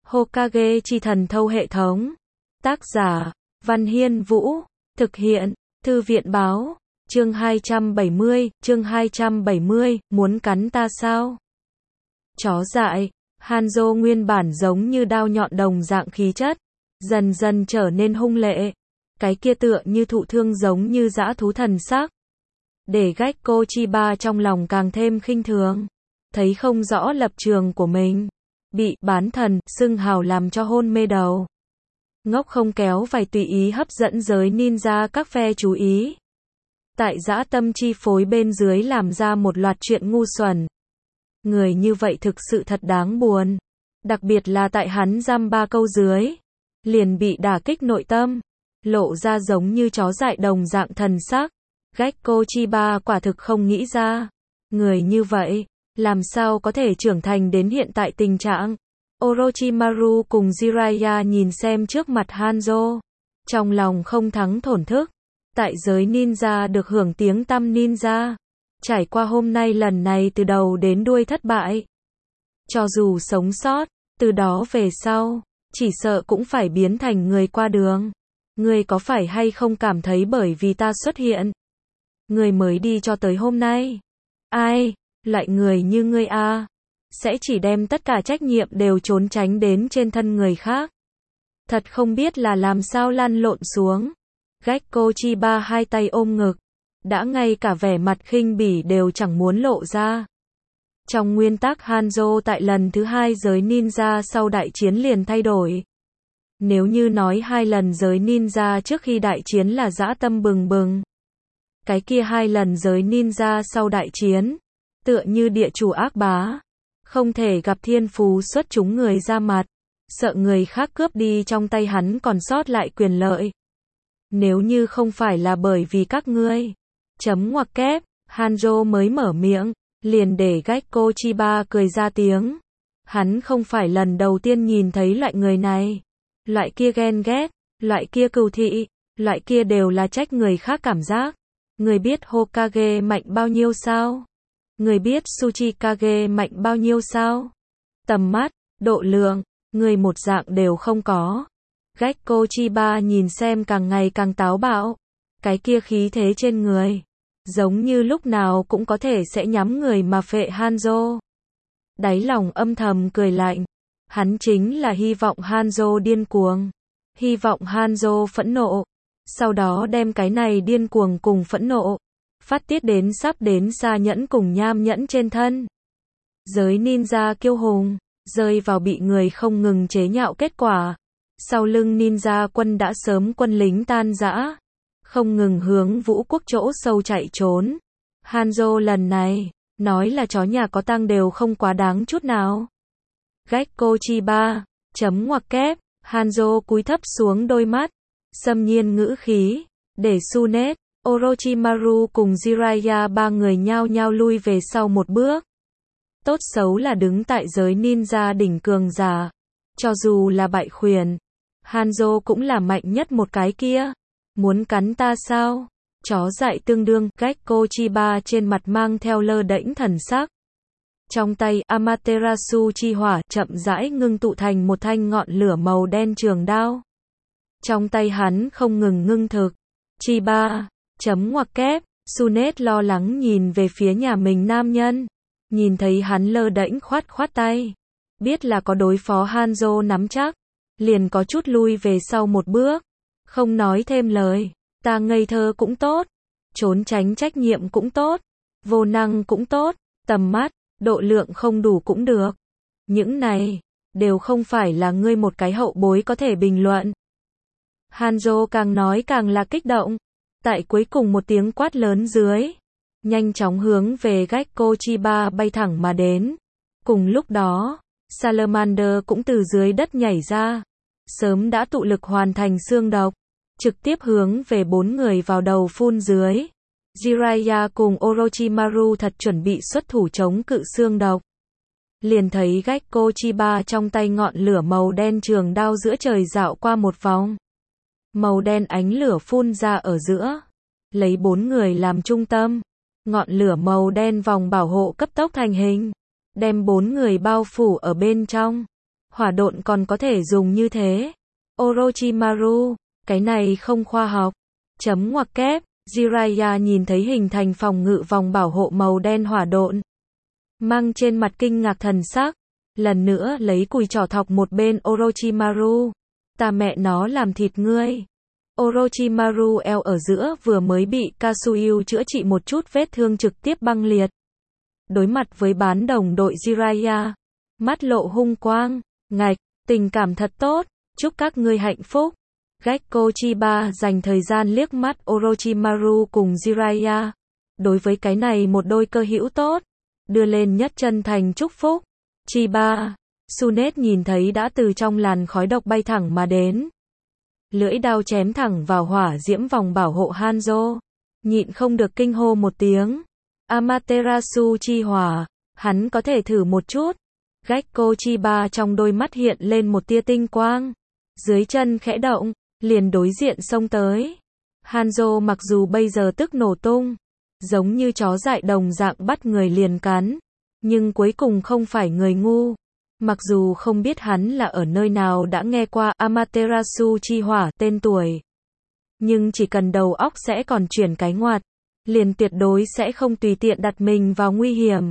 Hokage chi thần thâu hệ thống. Tác giả, Văn Hiên Vũ. Thực hiện, Thư viện báo. Chương 270, muốn cắn ta sao? Chó dại. Hanzo nguyên bản giống như đao nhọn đồng dạng khí chất, dần dần trở nên hung lệ. Cái kia tựa như thụ thương giống như dã thú thần sắc. Để Gekko Chiba trong lòng càng thêm khinh thường. Thấy không rõ lập trường của mình. Bị bán thần, xưng hào làm cho hôn mê đầu. Ngốc không kéo phải tùy ý hấp dẫn giới ninja các phe chú ý. Tại dã tâm chi phối bên dưới làm ra một loạt chuyện ngu xuẩn. Người như vậy thực sự thật đáng buồn. Đặc biệt là tại hắn giam 3 câu dưới. Liền bị đả kích nội tâm. Lộ ra giống như chó dại đồng dạng thần sắc. Gekko Chiba quả thực không nghĩ ra. Người như vậy, làm sao có thể trưởng thành đến hiện tại tình trạng. Orochimaru cùng Jiraiya nhìn xem trước mặt Hanzo. Trong lòng không thắng thổn thức. Tại giới ninja được hưởng tiếng tăm ninja. Trải qua hôm nay lần này từ đầu đến đuôi thất bại. Cho dù sống sót, từ đó về sau, chỉ sợ cũng phải biến thành người qua đường. Ngươi có phải hay không cảm thấy bởi vì ta xuất hiện, ngươi mới đi cho tới hôm nay? Ai, loại người như ngươi a, sẽ chỉ đem tất cả trách nhiệm đều trốn tránh đến trên thân người khác. Thật không biết là làm sao lăn lộn xuống. Gekko Chiba hai tay ôm ngực, đã ngay cả vẻ mặt khinh bỉ đều chẳng muốn lộ ra. Trong nguyên tắc Hanzo tại lần thứ 2 giới ninja sau đại chiến liền thay đổi. Nếu như nói 2 lần giới ninja trước khi đại chiến là dã tâm bừng bừng, cái kia 2 lần giới ninja sau đại chiến, tựa như địa chủ ác bá, không thể gặp thiên phú xuất chúng người ra mặt, sợ người khác cướp đi trong tay hắn còn sót lại quyền lợi. Nếu như không phải là bởi vì các ngươi, chấm ngoặc kép, Hanzo mới mở miệng, liền để Gekko Chiba cười ra tiếng. Hắn không phải lần đầu tiên nhìn thấy loại người này. Loại kia ghen ghét, loại kia cừu thị, loại kia đều là trách người khác cảm giác. Người biết Hokage mạnh bao nhiêu sao? Người biết Tsuchikage mạnh bao nhiêu sao? Tầm mắt, độ lượng, người một dạng đều không có. Gekko Chiba nhìn xem càng ngày càng táo bạo. Cái kia khí thế trên người, giống như lúc nào cũng có thể sẽ nhắm người mà phệ Hanzo. Đáy lòng âm thầm cười lạnh. Hắn chính là hy vọng Hanzo điên cuồng. Hy vọng Hanzo phẫn nộ. Sau đó đem cái này điên cuồng cùng phẫn nộ phát tiết đến sắp đến Sa Nhẫn cùng Nham Nhẫn trên thân. Giới ninja kiêu hùng, rơi vào bị người không ngừng chế nhạo kết quả. Sau lưng ninja quân đã sớm quân lính tan rã, không ngừng hướng vũ quốc chỗ sâu chạy trốn. Hanzo lần này, nói là chó nhà có tang đều không quá đáng chút nào. Gekko Chiba, chấm ngoặc kép, Hanzo cúi thấp xuống đôi mắt, xâm nhiên ngữ khí, để Tsunade, Orochimaru cùng Jiraiya ba người nhao nhao lui về sau một bước. Tốt xấu là đứng tại giới ninja đỉnh cường giả, cho dù là bại khuyển, Hanzo cũng là mạnh nhất một cái kia. Muốn cắn ta sao? Chó dại tương đương. Gekko Chiba trên mặt mang theo lơ đễnh thần sắc. Trong tay Amaterasu chi hỏa chậm rãi ngưng tụ thành một thanh ngọn lửa màu đen trường đao. Trong tay hắn không ngừng ngưng thực. Chiba, chấm ngoặc kép, Tsunade lo lắng nhìn về phía nhà mình nam nhân. Nhìn thấy hắn lơ đễnh khoát khoát tay. Biết là có đối phó Hanzo nắm chắc. Liền có chút lui về sau một bước. Không nói thêm lời. Ta ngây thơ cũng tốt. Trốn tránh trách nhiệm cũng tốt. Vô năng cũng tốt. Tầm mắt, độ lượng không đủ cũng được. Những này, đều không phải là ngươi một cái hậu bối có thể bình luận. Hanzo càng nói càng là kích động. Tại cuối cùng một tiếng quát lớn dưới, nhanh chóng hướng về Gekko Chiba bay thẳng mà đến. Cùng lúc đó, Salamander cũng từ dưới đất nhảy ra. Sớm đã tụ lực hoàn thành xương độc. Trực tiếp hướng về 4 người vào đầu phun dưới. Jiraiya cùng Orochimaru thật chuẩn bị xuất thủ chống cự xương độc. Liền thấy Gekko Chiba trong tay ngọn lửa màu đen trường đao giữa trời dạo qua một vòng. Màu đen ánh lửa phun ra ở giữa. Lấy 4 người làm trung tâm. Ngọn lửa màu đen vòng bảo hộ cấp tốc thành hình. Đem 4 người bao phủ ở bên trong. Hỏa độn còn có thể dùng như thế. Orochimaru, cái này không khoa học. Chấm ngoặc kép, Jiraiya nhìn thấy hình thành phòng ngự vòng bảo hộ màu đen hỏa độn. Mang trên mặt kinh ngạc thần sắc. Lần nữa lấy cùi trỏ thọc một bên Orochimaru. Ta mẹ nó làm thịt ngươi. Orochimaru eo ở giữa vừa mới bị Kasuyu chữa trị một chút vết thương trực tiếp băng liệt. Đối mặt với bán đồng đội Jiraiya. Mắt lộ hung quang. Ngạch, tình cảm thật tốt. Chúc các ngươi hạnh phúc. Gekko Chiba dành thời gian liếc mắt Orochimaru cùng Jiraiya. Đối với cái này một đôi cơ hữu tốt. Đưa lên nhất chân thành chúc phúc. Chiba. Tsunade nhìn thấy đã từ trong làn khói độc bay thẳng mà đến. Lưỡi đao chém thẳng vào hỏa diễm vòng bảo hộ Hanzo. Nhịn không được kinh hô một tiếng. Amaterasu chi hỏa. Hắn có thể thử một chút. Gekko Chiba trong đôi mắt hiện lên một tia tinh quang. Dưới chân khẽ động, liền đối diện xông tới. Hanzo mặc dù bây giờ tức nổ tung, giống như chó dại đồng dạng bắt người liền cắn, nhưng cuối cùng không phải người ngu. Mặc dù không biết hắn là ở nơi nào đã nghe qua Amaterasu chi hỏa tên tuổi, nhưng chỉ cần đầu óc sẽ còn chuyển cái ngoặt, liền tuyệt đối sẽ không tùy tiện đặt mình vào nguy hiểm.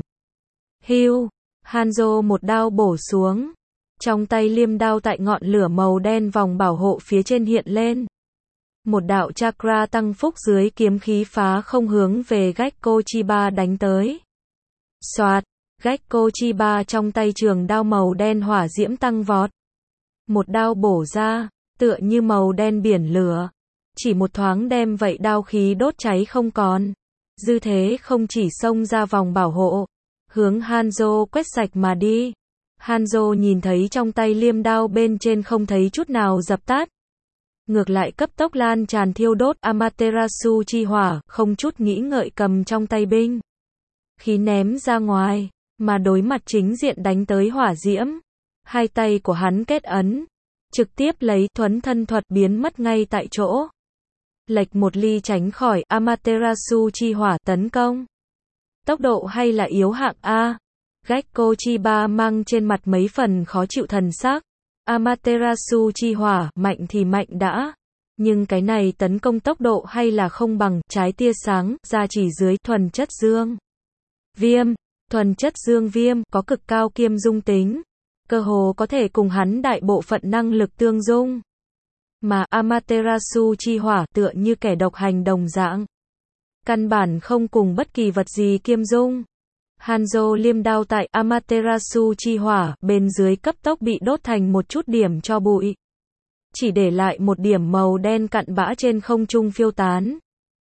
Hưu, Hanzo một đao bổ xuống. Trong tay liêm đao tại ngọn lửa màu đen vòng bảo hộ phía trên hiện lên. Một đạo chakra tăng phúc dưới kiếm khí phá không hướng về Gekko Chiba đánh tới. Soạt, Gekko Chiba trong tay trường đao màu đen hỏa diễm tăng vọt. Một đao bổ ra, tựa như màu đen biển lửa. Chỉ một thoáng đem vậy đao khí đốt cháy không còn. Dư thế không chỉ xông ra vòng bảo hộ, hướng Hanzo quét sạch mà đi. Hanzo nhìn thấy trong tay liêm đao bên trên không thấy chút nào dập tắt. Ngược lại cấp tốc lan tràn thiêu đốt Amaterasu chi hỏa, không chút nghĩ ngợi cầm trong tay binh khí ném ra ngoài, mà đối mặt chính diện đánh tới hỏa diễm. Hai tay của hắn kết ấn, trực tiếp lấy thuấn thân thuật biến mất ngay tại chỗ. Lệch một ly tránh khỏi Amaterasu chi hỏa tấn công. Tốc độ hay là yếu hạng A? Gekko Chiba mang trên mặt mấy phần khó chịu thần sắc. Amaterasu chi hỏa, mạnh thì mạnh đã. Nhưng cái này tấn công tốc độ hay là không bằng, trái tia sáng, ra chỉ dưới, thuần chất dương. Viêm, thuần chất dương viêm, có cực cao kiêm dung tính. Cơ hồ có thể cùng hắn đại bộ phận năng lực tương dung. Mà Amaterasu chi hỏa tựa như kẻ độc hành đồng dạng. Căn bản không cùng bất kỳ vật gì kiêm dung. Hanzo liêm đao tại Amaterasu chi hỏa bên dưới cấp tốc bị đốt thành một chút điểm cho bụi. Chỉ để lại một điểm màu đen cặn bã trên không trung phiêu tán.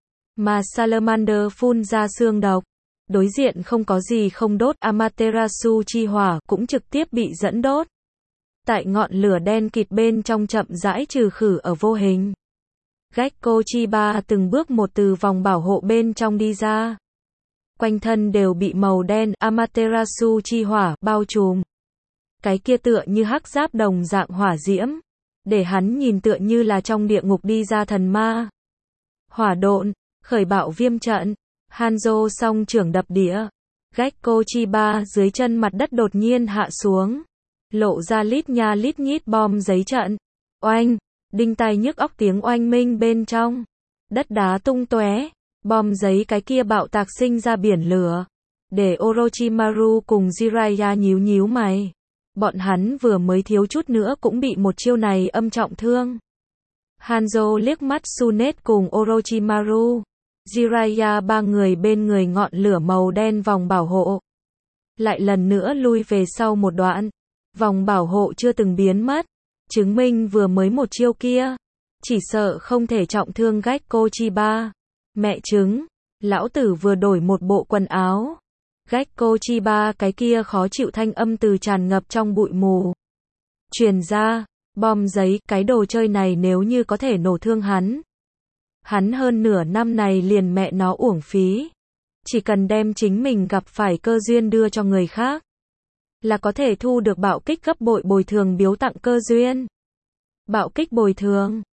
Mà Salamander phun ra xương độc. Đối diện không có gì không đốt Amaterasu chi hỏa cũng trực tiếp bị dẫn đốt. Tại ngọn lửa đen kịt bên trong chậm rãi trừ khử ở vô hình. Gekko Chiba từng bước một từ vòng bảo hộ bên trong đi ra. Quanh thân đều bị màu đen Amaterasu chi hỏa bao trùm. Cái kia tựa như hắc giáp đồng dạng hỏa diễm, để hắn nhìn tựa như là trong địa ngục đi ra thần ma. Hỏa độn, khởi bạo viêm trận. Hanzo song trưởng đập đĩa. Gekko Chiba dưới chân mặt đất đột nhiên hạ xuống, lộ ra lít nha lít nhít bom giấy trận. Oanh, đinh tai nhức óc tiếng oanh minh bên trong. Đất đá tung tóe. Bom giấy cái kia bạo tạc sinh ra biển lửa. Để Orochimaru cùng Jiraiya nhíu nhíu mày. Bọn hắn vừa mới thiếu chút nữa cũng bị một chiêu này âm trọng thương. Hanzo liếc mắt Tsunade cùng Orochimaru. Jiraiya ba người bên người ngọn lửa màu đen vòng bảo hộ. Lại lần nữa lui về sau một đoạn. Vòng bảo hộ chưa từng biến mất. Chứng minh vừa mới một chiêu kia. Chỉ sợ không thể trọng thương Gekko Chiba. Mẹ chứng, lão tử vừa đổi một bộ quần áo. Gekko Chiba cái kia khó chịu thanh âm từ tràn ngập trong bụi mù. Truyền ra, bom giấy, cái đồ chơi này nếu như có thể nổ thương hắn. Hắn hơn nửa năm này liền mẹ nó uổng phí. Chỉ cần đem chính mình gặp phải cơ duyên đưa cho người khác. Là có thể thu được bạo kích gấp bội bồi thường biếu tặng cơ duyên. Bạo kích bồi thường.